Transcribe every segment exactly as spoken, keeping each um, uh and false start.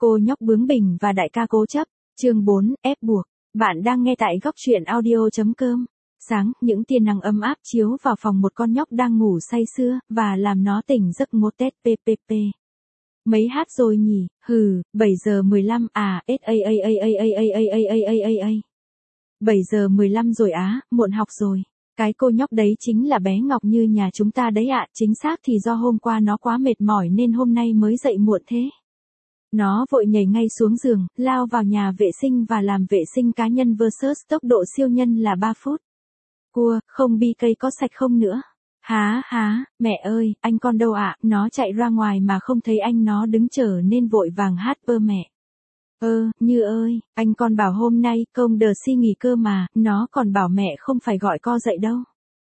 Cô nhóc bướng bỉnh và đại ca cố chấp, chương bốn, ép buộc. Bạn đang nghe tại góc truyện audio.com. Sáng, những tia nắng ấm áp chiếu vào phòng một con nhóc đang ngủ say sưa, và làm nó tỉnh giấc ngô tét ppp. Mấy hát rồi nhỉ, hừ, bảy giờ mười lăm à, ết a a a a a a a a a a a. bảy giờ mười lăm rồi á, muộn học rồi. Cái cô nhóc đấy chính là bé Ngọc Như nhà chúng ta đấy ạ, chính xác thì do hôm qua nó quá mệt mỏi nên hôm nay mới dậy muộn thế. Nó vội nhảy ngay xuống giường, lao vào nhà vệ sinh và làm vệ sinh cá nhân versus tốc độ siêu nhân là ba phút. Cua, không bi cây có sạch không nữa? Há há, mẹ ơi, anh con đâu ạ? Nó chạy ra ngoài mà không thấy anh, nó đứng chờ nên vội vàng hát ơ mẹ. Ơ, Như ơi, anh con bảo hôm nay công đờ si nghỉ cơ mà, nó còn bảo mẹ không phải gọi co dậy đâu.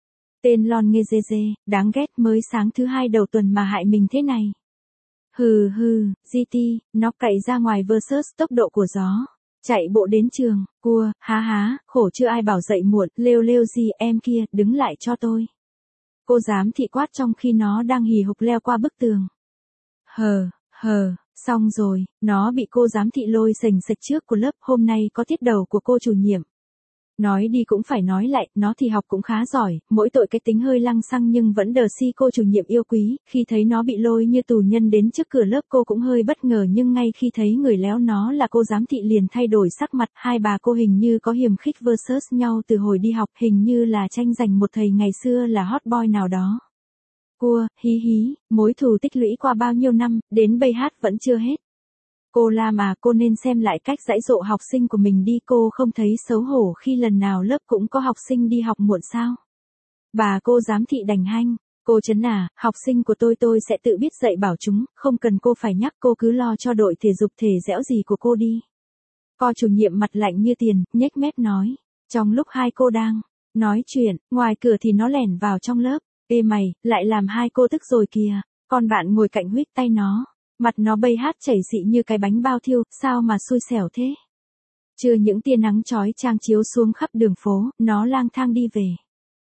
Tên lon nghe dê dê, đáng ghét, mới sáng thứ hai đầu tuần mà hại mình thế này. Hừ hừ, giê tê, nó cậy ra ngoài versus tốc độ của gió. Chạy bộ đến trường, cua, há há, khổ chưa ai bảo dậy muộn, lêu lêu gì em kia, đứng lại cho tôi. Cô giám thị quát trong khi nó đang hì hục leo qua bức tường. Hờ, hờ, xong rồi, nó bị cô giám thị lôi sềnh sạch trước của lớp, hôm nay có tiết đầu của cô chủ nhiệm. Nói đi cũng phải nói lại, nó thì học cũng khá giỏi, mỗi tội cái tính hơi lăng xăng nhưng vẫn đờ si cô chủ nhiệm yêu quý, khi thấy nó bị lôi như tù nhân đến trước cửa lớp cô cũng hơi bất ngờ nhưng ngay khi thấy người léo nó là cô giám thị liền thay đổi sắc mặt, hai bà cô hình như có hiềm khích versus nhau từ hồi đi học, hình như là tranh giành một thầy ngày xưa là hot boy nào đó. Cua, hí hí, mối thù tích lũy qua bao nhiêu năm, đến bây hát vẫn chưa hết. Cô la mà cô nên xem lại cách dạy dỗ học sinh của mình đi, cô không thấy xấu hổ khi lần nào lớp cũng có học sinh đi học muộn sao? Bà cô giám thị đành hanh, cô Trấn à, học sinh của tôi tôi sẽ tự biết dạy bảo chúng, không cần cô phải nhắc, cô cứ lo cho đội thể dục thể dẻo gì của cô đi. Co chủ nhiệm mặt lạnh như tiền, nhếch mép nói, trong lúc hai cô đang nói chuyện, ngoài cửa thì nó lẻn vào trong lớp, ê mày, lại làm hai cô tức rồi kìa, con bạn ngồi cạnh huých tay nó. Mặt nó bay hát chảy dị như cái bánh bao thiêu, sao mà xui xẻo thế? Chưa những tia nắng chói chang chiếu xuống khắp đường phố, nó lang thang đi về.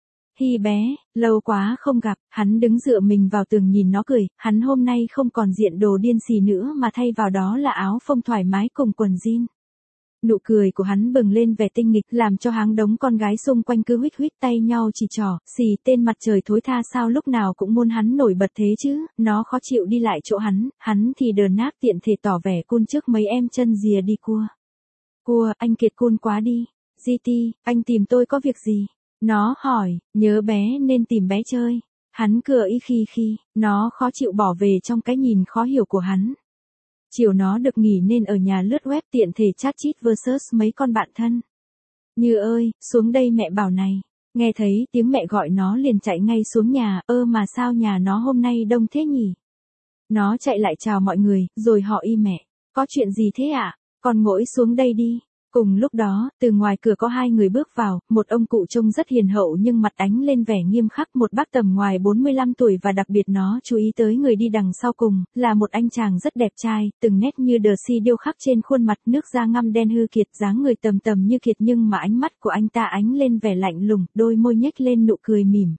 Hi bé, lâu quá không gặp, hắn đứng dựa mình vào tường nhìn nó cười, hắn hôm nay không còn diện đồ điên xì nữa mà thay vào đó là áo phông thoải mái cùng quần jean. Nụ cười của hắn bừng lên vẻ tinh nghịch làm cho háng đống con gái xung quanh cứ huých huých tay nhau chỉ trỏ, xì tên mặt trời thối tha sao lúc nào cũng muốn hắn nổi bật thế chứ, nó khó chịu đi lại chỗ hắn, hắn thì đờ nát tiện thể tỏ vẻ cun trước mấy em chân dìa đi cua. Cua, anh kiệt cun quá đi, giê tê, anh tìm tôi có việc gì? Nó hỏi, nhớ bé nên tìm bé chơi. Hắn cười y khi khi, nó khó chịu bỏ về trong cái nhìn khó hiểu của hắn. Chiều nó được nghỉ nên ở nhà lướt web tiện thể chat chít versus mấy con bạn thân. Như ơi, xuống đây mẹ bảo này. Nghe thấy tiếng mẹ gọi nó liền chạy ngay xuống nhà, ơ mà sao nhà nó hôm nay đông thế nhỉ? Nó chạy lại chào mọi người, rồi họ y mẹ. Có chuyện gì thế ạ? À? Con ngồi xuống đây đi. Cùng lúc đó, từ ngoài cửa có hai người bước vào, một ông cụ trông rất hiền hậu nhưng mặt ánh lên vẻ nghiêm khắc, một bác tầm ngoài bốn mươi lăm tuổi và đặc biệt nó chú ý tới người đi đằng sau cùng, là một anh chàng rất đẹp trai, từng nét như đờ si điêu khắc trên khuôn mặt, nước da ngăm đen hư kiệt, dáng người tầm tầm như kiệt nhưng mà ánh mắt của anh ta ánh lên vẻ lạnh lùng, đôi môi nhếch lên nụ cười mỉm.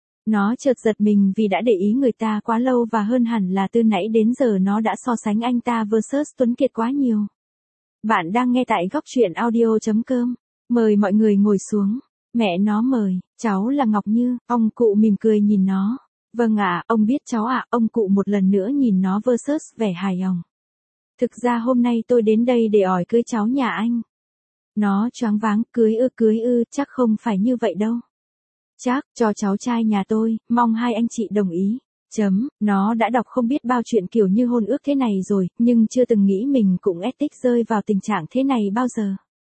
Nó chợt giật mình vì đã để ý người ta quá lâu và hơn hẳn là từ nãy đến giờ nó đã so sánh anh ta versus Tuấn Kiệt quá nhiều. Bạn đang nghe tại góc truyện audio.com. Mời mọi người ngồi xuống. Mẹ nó mời, cháu là Ngọc Như, ông cụ mỉm cười nhìn nó. Vâng ạ, ông biết cháu ạ, ông cụ một lần nữa nhìn nó versus vẻ hài lòng. Thực ra hôm nay tôi đến đây để hỏi cưới cháu nhà anh. Nó choáng váng, cưới ư cưới ư, chắc không phải như vậy đâu. Chắc, cho cháu trai nhà tôi, mong hai anh chị đồng ý. Chấm, nó đã đọc không biết bao chuyện kiểu như hôn ước thế này rồi, nhưng chưa từng nghĩ mình cũng ethic rơi vào tình trạng thế này bao giờ.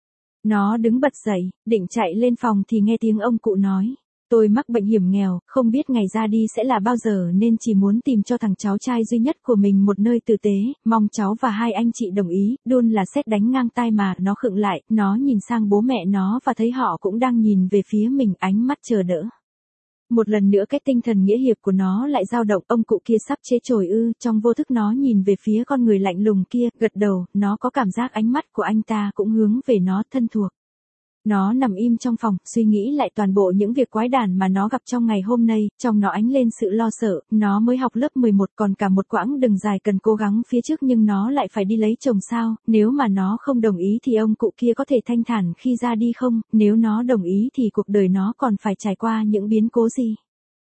Nó đứng bật dậy, định chạy lên phòng thì nghe tiếng ông cụ nói. Tôi mắc bệnh hiểm nghèo, không biết ngày ra đi sẽ là bao giờ nên chỉ muốn tìm cho thằng cháu trai duy nhất của mình một nơi tử tế, mong cháu và hai anh chị đồng ý, đun là sét đánh ngang tai mà, nó khựng lại, nó nhìn sang bố mẹ nó và thấy họ cũng đang nhìn về phía mình ánh mắt chờ đỡ. Một lần nữa cái tinh thần nghĩa hiệp của nó lại dao động, ông cụ kia sắp chế chổi ư, trong vô thức nó nhìn về phía con người lạnh lùng kia, gật đầu, nó có cảm giác ánh mắt của anh ta cũng hướng về nó thân thuộc. Nó nằm im trong phòng, suy nghĩ lại toàn bộ những việc quái đản mà nó gặp trong ngày hôm nay, trong nó ánh lên sự lo sợ, nó mới học lớp mười một còn cả một quãng đường dài cần cố gắng phía trước nhưng nó lại phải đi lấy chồng sao, nếu mà nó không đồng ý thì ông cụ kia có thể thanh thản khi ra đi không, nếu nó đồng ý thì cuộc đời nó còn phải trải qua những biến cố gì.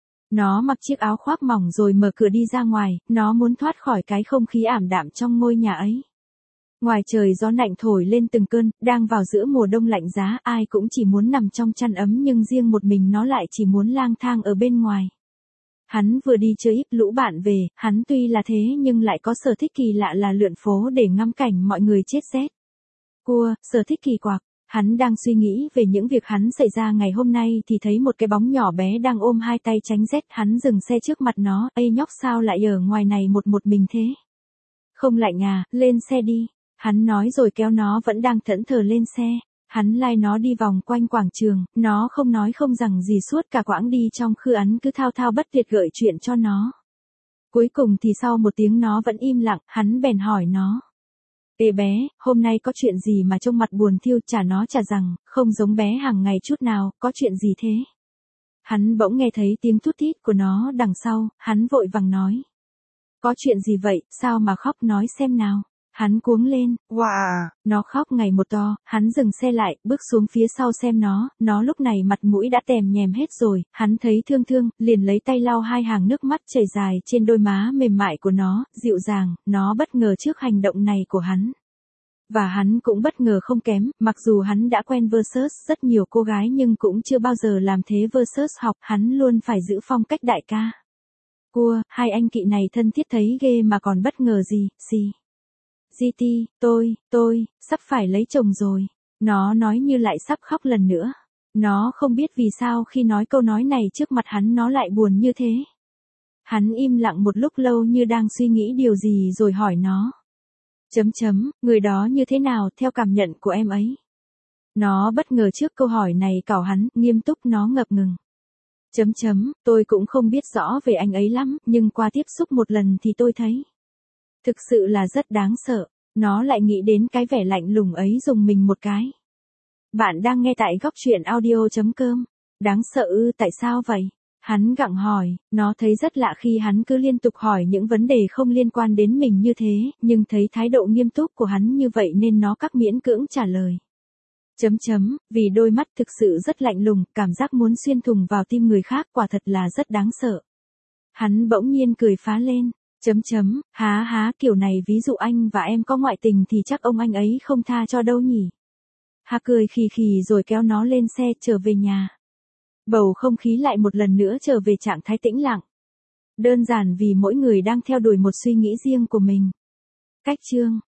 Nó mặc chiếc áo khoác mỏng rồi mở cửa đi ra ngoài, nó muốn thoát khỏi cái không khí ảm đạm trong ngôi nhà ấy. Ngoài trời gió lạnh thổi lên từng cơn, đang vào giữa mùa đông lạnh giá, ai cũng chỉ muốn nằm trong chăn ấm nhưng riêng một mình nó lại chỉ muốn lang thang ở bên ngoài. Hắn vừa đi chơi ít lũ bạn về, hắn tuy là thế nhưng lại có sở thích kỳ lạ là lượn phố để ngắm cảnh mọi người chết rét. Cua, sở thích kỳ quặc. Hắn đang suy nghĩ về những việc hắn xảy ra ngày hôm nay thì thấy một cái bóng nhỏ bé đang ôm hai tay tránh rét, hắn dừng xe trước mặt nó, ây nhóc sao lại ở ngoài này một một mình thế? Không lạnh à, lên xe đi. Hắn nói rồi kéo nó vẫn đang thẫn thờ lên xe. Hắn lai nó đi vòng quanh quảng trường, nó không nói không rằng gì suốt cả quãng đi trong khư ắn cứ thao thao bất tuyệt gợi chuyện cho nó. Cuối cùng thì sau một tiếng nó vẫn im lặng, hắn bèn hỏi nó. Ê bé, hôm nay có chuyện gì mà trông mặt buồn thiêu? Trả nó trả rằng, không giống bé hàng ngày chút nào, có chuyện gì thế? Hắn bỗng nghe thấy tiếng thút thít của nó đằng sau, hắn vội vàng nói. Có chuyện gì vậy, sao mà khóc nói xem nào? Hắn cuống lên, wow, nó khóc ngày một to, hắn dừng xe lại, bước xuống phía sau xem nó, nó lúc này mặt mũi đã tèm nhèm hết rồi, hắn thấy thương thương, liền lấy tay lau hai hàng nước mắt chảy dài trên đôi má mềm mại của nó, dịu dàng, nó bất ngờ trước hành động này của hắn. Và hắn cũng bất ngờ không kém, mặc dù hắn đã quen versus rất nhiều cô gái nhưng cũng chưa bao giờ làm thế versus học, hắn luôn phải giữ phong cách đại ca. Cua, hai anh chị này thân thiết thấy ghê mà còn bất ngờ gì, gì. giê tê, tôi, tôi, sắp phải lấy chồng rồi. Nó nói như lại sắp khóc lần nữa. Nó không biết vì sao khi nói câu nói này trước mặt hắn nó lại buồn như thế. Hắn im lặng một lúc lâu như đang suy nghĩ điều gì rồi hỏi nó. Chấm chấm, người đó như thế nào theo cảm nhận của em ấy? Nó bất ngờ trước câu hỏi này cào hắn, nghiêm túc nó ngập ngừng. Chấm chấm, tôi cũng không biết rõ về anh ấy lắm, nhưng qua tiếp xúc một lần thì tôi thấy. Thực sự là rất đáng sợ, nó lại nghĩ đến cái vẻ lạnh lùng ấy dùng mình một cái. Bạn đang nghe tại góc truyện audio chấm com. Đáng sợ ư, tại sao vậy? Hắn gặng hỏi, nó thấy rất lạ khi hắn cứ liên tục hỏi những vấn đề không liên quan đến mình như thế, nhưng thấy thái độ nghiêm túc của hắn như vậy nên nó cắt miễn cưỡng trả lời. Chấm chấm, vì đôi mắt thực sự rất lạnh lùng, cảm giác muốn xuyên thủng vào tim người khác quả thật là rất đáng sợ. Hắn bỗng nhiên cười phá lên. Chấm chấm, há há kiểu này ví dụ anh và em có ngoại tình thì chắc ông anh ấy không tha cho đâu nhỉ. Hà cười khì khì rồi kéo nó lên xe trở về nhà. Bầu không khí lại một lần nữa trở về trạng thái tĩnh lặng. Đơn giản vì mỗi người đang theo đuổi một suy nghĩ riêng của mình. Cách chương